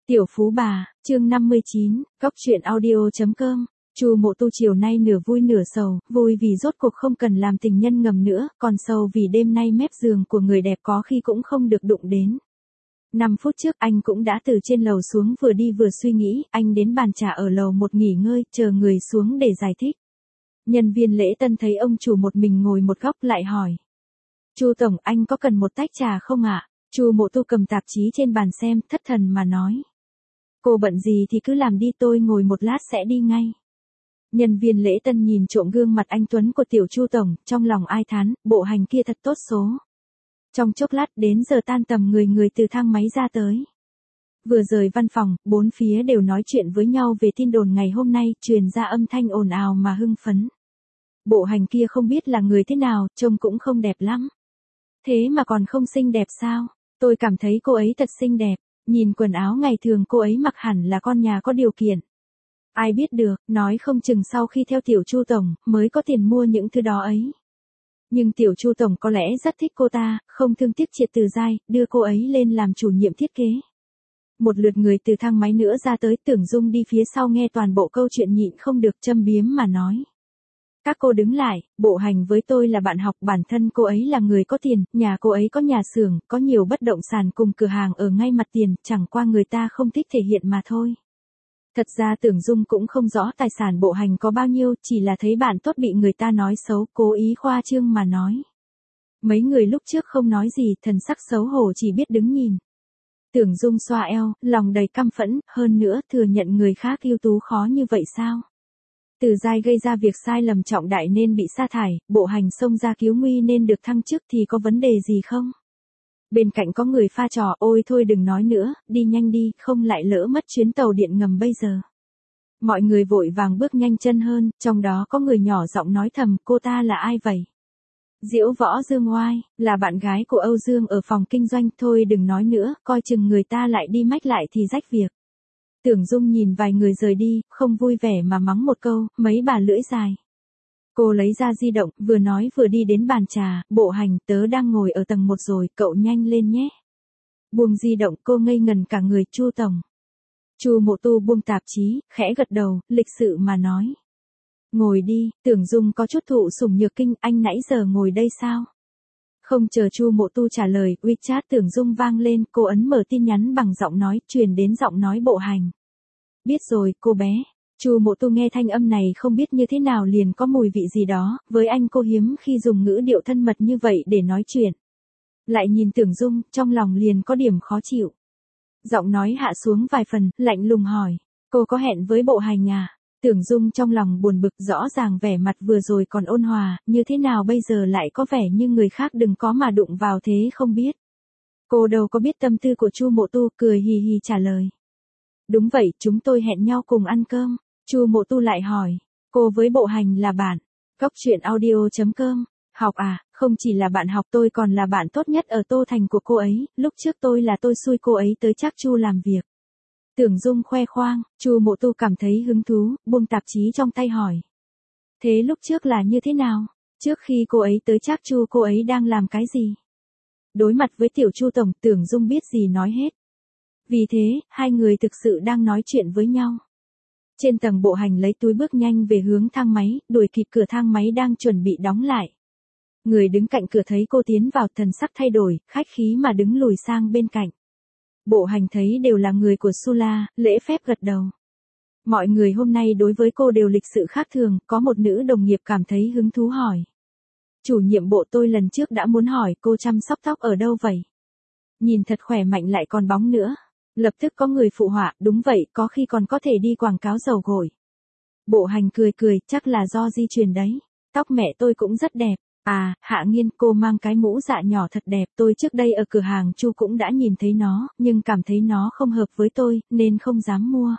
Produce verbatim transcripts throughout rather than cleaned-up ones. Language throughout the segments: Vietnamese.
Tiểu Phú Bà, chương năm mươi chín, Góc truyện audio.com. Chu Mộ Tu chiều nay nửa vui nửa sầu, vui vì rốt cuộc không cần làm tình nhân ngầm nữa, còn sầu vì đêm nay mép giường của người đẹp có khi cũng không được đụng đến. Năm phút trước anh cũng đã từ trên lầu xuống, vừa đi vừa suy nghĩ, anh đến bàn trà ở lầu một nghỉ ngơi, chờ người xuống để giải thích. Nhân viên lễ tân thấy ông chủ một mình ngồi một góc lại hỏi. Chu tổng, anh có cần một tách trà không ạ? Chu Mộ Tu cầm tạp chí trên bàn xem, thất thần mà nói. Cô bận gì thì cứ làm đi, tôi ngồi một lát sẽ đi ngay. Nhân viên lễ tân nhìn trộm gương mặt anh tuấn của tiểu Chu tổng, trong lòng ai thán, bộ hành kia thật tốt số. Trong chốc lát đến giờ tan tầm, người người từ thang máy ra tới. Vừa rời văn phòng, bốn phía đều nói chuyện với nhau về tin đồn ngày hôm nay, truyền ra âm thanh ồn ào mà hưng phấn. Bộ hành kia không biết là người thế nào, trông cũng không đẹp lắm. Thế mà còn không xinh đẹp sao? Tôi cảm thấy cô ấy thật xinh đẹp. Nhìn quần áo ngày thường cô ấy mặc hẳn là con nhà có điều kiện. Ai biết được, nói không chừng sau khi theo tiểu Chu tổng, mới có tiền mua những thứ đó ấy. Nhưng tiểu Chu tổng có lẽ rất thích cô ta, không thương tiếc Triệt Từ Giai, đưa cô ấy lên làm chủ nhiệm thiết kế. Một lượt người từ thang máy nữa ra tới, Tưởng Dung đi phía sau nghe toàn bộ câu chuyện nhịn không được châm biếm mà nói. Các cô đứng lại, bộ hành với tôi là bạn học, bản thân cô ấy là người có tiền, nhà cô ấy có nhà xưởng, có nhiều bất động sản cùng cửa hàng ở ngay mặt tiền, chẳng qua người ta không thích thể hiện mà thôi. Thật ra Tưởng Dung cũng không rõ tài sản bộ hành có bao nhiêu, chỉ là thấy bạn tốt bị người ta nói xấu, cố ý khoa trương mà nói. Mấy người lúc trước không nói gì, thần sắc xấu hổ chỉ biết đứng nhìn. Tưởng Dung xoa eo, lòng đầy căm phẫn, hơn nữa thừa nhận người khác ưu tú khó như vậy sao? Từ Giai gây ra việc sai lầm trọng đại nên bị sa thải, bộ hành xông ra cứu nguy nên được thăng chức thì có vấn đề gì không? Bên cạnh có người pha trò, ôi thôi đừng nói nữa, đi nhanh đi, không lại lỡ mất chuyến tàu điện ngầm bây giờ. Mọi người vội vàng bước nhanh chân hơn, trong đó có người nhỏ giọng nói thầm, cô ta là ai vậy? Diễu Võ Dương Oai, là bạn gái của Âu Dương ở phòng kinh doanh, thôi đừng nói nữa, coi chừng người ta lại đi mách lại thì rách việc. Tưởng Dung nhìn vài người rời đi, không vui vẻ mà mắng một câu, mấy bà lưỡi dài. Cô lấy ra di động, vừa nói vừa đi đến bàn trà, bộ hành, tớ đang ngồi ở tầng một rồi, cậu nhanh lên nhé. Buông di động, cô ngây ngần cả người, Chu tổng. Chu Mộ Tu buông tạp chí, khẽ gật đầu, lịch sự mà nói. Ngồi đi, Tưởng Dung có chút thụ sủng nhược kinh, anh nãy giờ ngồi đây sao? Không chờ Chu Mộ Tu trả lời, WeChat Tưởng Dung vang lên, cô ấn mở tin nhắn bằng giọng nói, truyền đến giọng nói bộ hành. Biết rồi, cô bé. Chu Mộ Tu nghe thanh âm này không biết như thế nào liền có mùi vị gì đó, với anh cô hiếm khi dùng ngữ điệu thân mật như vậy để nói chuyện. Lại nhìn Tưởng Dung, trong lòng liền có điểm khó chịu. Giọng nói hạ xuống vài phần, lạnh lùng hỏi, cô có hẹn với bộ hành à? Tưởng Dung trong lòng buồn bực, rõ ràng vẻ mặt vừa rồi còn ôn hòa, như thế nào bây giờ lại có vẻ như người khác đừng có mà đụng vào thế không biết. Cô đâu có biết tâm tư của Chu Mộ Tu, cười hì hì trả lời. Đúng vậy, chúng tôi hẹn nhau cùng ăn cơm. Chu Mộ Tu lại hỏi, cô với bộ hành là bạn. Góc truyện audio.com. Học à, không chỉ là bạn học, tôi còn là bạn tốt nhất ở Tô Thành của cô ấy, lúc trước tôi là tôi xui cô ấy tới Trác Chu làm việc. Tưởng Dung khoe khoang, Chu Mộ Tu cảm thấy hứng thú, buông tạp chí trong tay hỏi. Thế lúc trước là như thế nào? Trước khi cô ấy tới Trác Chu cô ấy đang làm cái gì? Đối mặt với tiểu Chu tổng, Tưởng Dung biết gì nói hết. Vì thế, hai người thực sự đang nói chuyện với nhau. Trên tầng bộ hành lấy túi bước nhanh về hướng thang máy, đuổi kịp cửa thang máy đang chuẩn bị đóng lại. Người đứng cạnh cửa thấy cô tiến vào, thần sắc thay đổi, khách khí mà đứng lùi sang bên cạnh. Bộ hành thấy đều là người của Sula, lễ phép gật đầu. Mọi người hôm nay đối với cô đều lịch sự khác thường, có một nữ đồng nghiệp cảm thấy hứng thú hỏi. Chủ nhiệm bộ, tôi lần trước đã muốn hỏi cô chăm sóc tóc ở đâu vậy? Nhìn thật khỏe mạnh lại còn bóng nữa. Lập tức có người phụ họa, đúng vậy, có khi còn có thể đi quảng cáo dầu gội. Bộ hành cười cười, chắc là do di truyền đấy. Tóc mẹ tôi cũng rất đẹp. À, Hạ Nghiên, cô mang cái mũ dạ nhỏ thật đẹp, tôi trước đây ở cửa hàng Chu cũng đã nhìn thấy nó, nhưng cảm thấy nó không hợp với tôi, nên không dám mua.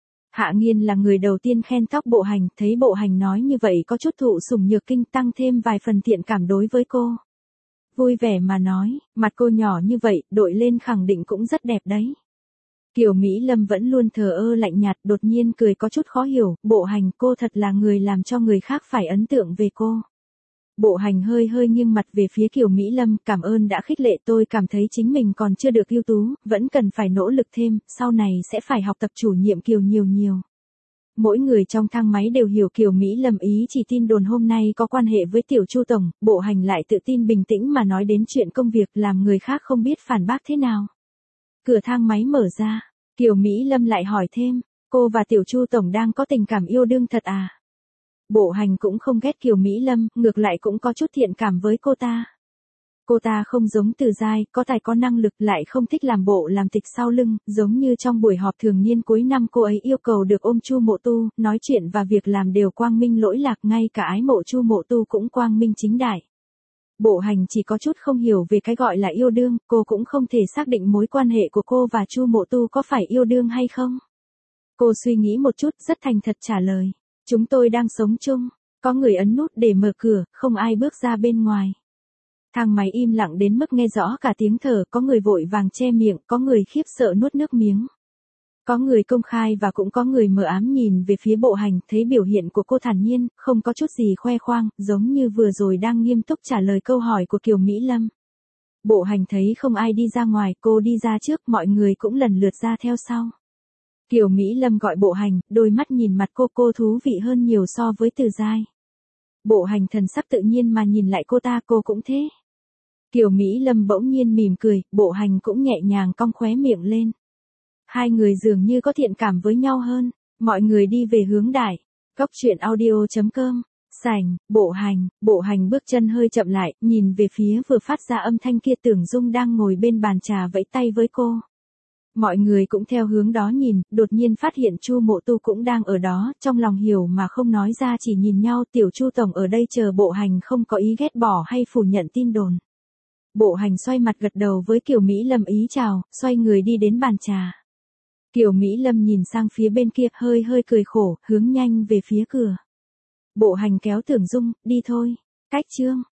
Hạ Nghiên là người đầu tiên khen tóc bộ hành, thấy bộ hành nói như vậy có chút thụ sủng nhược kinh, tăng thêm vài phần thiện cảm đối với cô. Vui vẻ mà nói, mặt cô nhỏ như vậy, đội lên khẳng định cũng rất đẹp đấy. Kiều Mỹ Lâm vẫn luôn thờ ơ lạnh nhạt, đột nhiên cười có chút khó hiểu, bộ hành, cô thật là người làm cho người khác phải ấn tượng về cô. Bộ Hành hơi hơi nghiêng mặt về phía Kiều Mỹ Lâm, cảm ơn đã khích lệ tôi, cảm thấy chính mình còn chưa được ưu tú, vẫn cần phải nỗ lực thêm, sau này sẽ phải học tập chủ nhiệm Kiều nhiều nhiều. Mỗi người trong thang máy đều hiểu Kiều Mỹ Lâm ý chỉ tin đồn hôm nay có quan hệ với Tiểu Chu tổng, Bộ Hành lại tự tin bình tĩnh mà nói đến chuyện công việc, làm người khác không biết phản bác thế nào. Cửa thang máy mở ra, Kiều Mỹ Lâm lại hỏi thêm, cô và Tiểu Chu tổng đang có tình cảm yêu đương thật à? Bộ Hành cũng không ghét Kiều Mỹ Lâm, ngược lại cũng có chút thiện cảm với cô ta. Cô ta không giống Từ Giai, có tài có năng lực, lại không thích làm bộ làm tịch sau lưng, giống như trong buổi họp thường niên cuối năm cô ấy yêu cầu được ôm Chu Mộ Tu, nói chuyện và việc làm đều quang minh lỗi lạc, ngay cả ái mộ Chu Mộ Tu cũng quang minh chính đại. Bộ Hành chỉ có chút không hiểu về cái gọi là yêu đương, cô cũng không thể xác định mối quan hệ của cô và Chu Mộ Tu có phải yêu đương hay không. Cô suy nghĩ một chút, rất thành thật trả lời, chúng tôi đang sống chung, có người ấn nút để mở cửa, không ai bước ra bên ngoài. Thang máy im lặng đến mức nghe rõ cả tiếng thở, có người vội vàng che miệng, có người khiếp sợ nuốt nước miếng. Có người công khai và cũng có người mờ ám nhìn về phía Bộ Hành, thấy biểu hiện của cô thản nhiên, không có chút gì khoe khoang, giống như vừa rồi đang nghiêm túc trả lời câu hỏi của Kiều Mỹ Lâm. Bộ Hành thấy không ai đi ra ngoài, cô đi ra trước, mọi người cũng lần lượt ra theo sau. Kiều Mỹ Lâm gọi Bộ Hành, đôi mắt nhìn mặt cô, cô thú vị hơn nhiều so với Từ Giai. Bộ Hành thần sắc tự nhiên mà nhìn lại cô ta, cô cũng thế. Kiều Mỹ Lâm bỗng nhiên mỉm cười, Bộ Hành cũng nhẹ nhàng cong khóe miệng lên. Hai người dường như có thiện cảm với nhau hơn, mọi người đi về hướng đài. Góc truyện audio chấm com, sảnh, Bộ Hành, Bộ Hành bước chân hơi chậm lại, nhìn về phía vừa phát ra âm thanh kia, Tưởng Dung đang ngồi bên bàn trà vẫy tay với cô. Mọi người cũng theo hướng đó nhìn, đột nhiên phát hiện Chu Mộ Tu cũng đang ở đó, trong lòng hiểu mà không nói ra, chỉ nhìn nhau. Tiểu Chu tổng ở đây chờ Bộ Hành, không có ý ghét bỏ hay phủ nhận tin đồn. Bộ Hành xoay mặt gật đầu với Kiều Mỹ Lâm ý chào, xoay người đi đến bàn trà. Kiều Mỹ Lâm nhìn sang phía bên kia, hơi hơi cười khổ, hướng nhanh về phía cửa. Bộ Hành kéo Tưởng Dung, đi thôi. Cách chương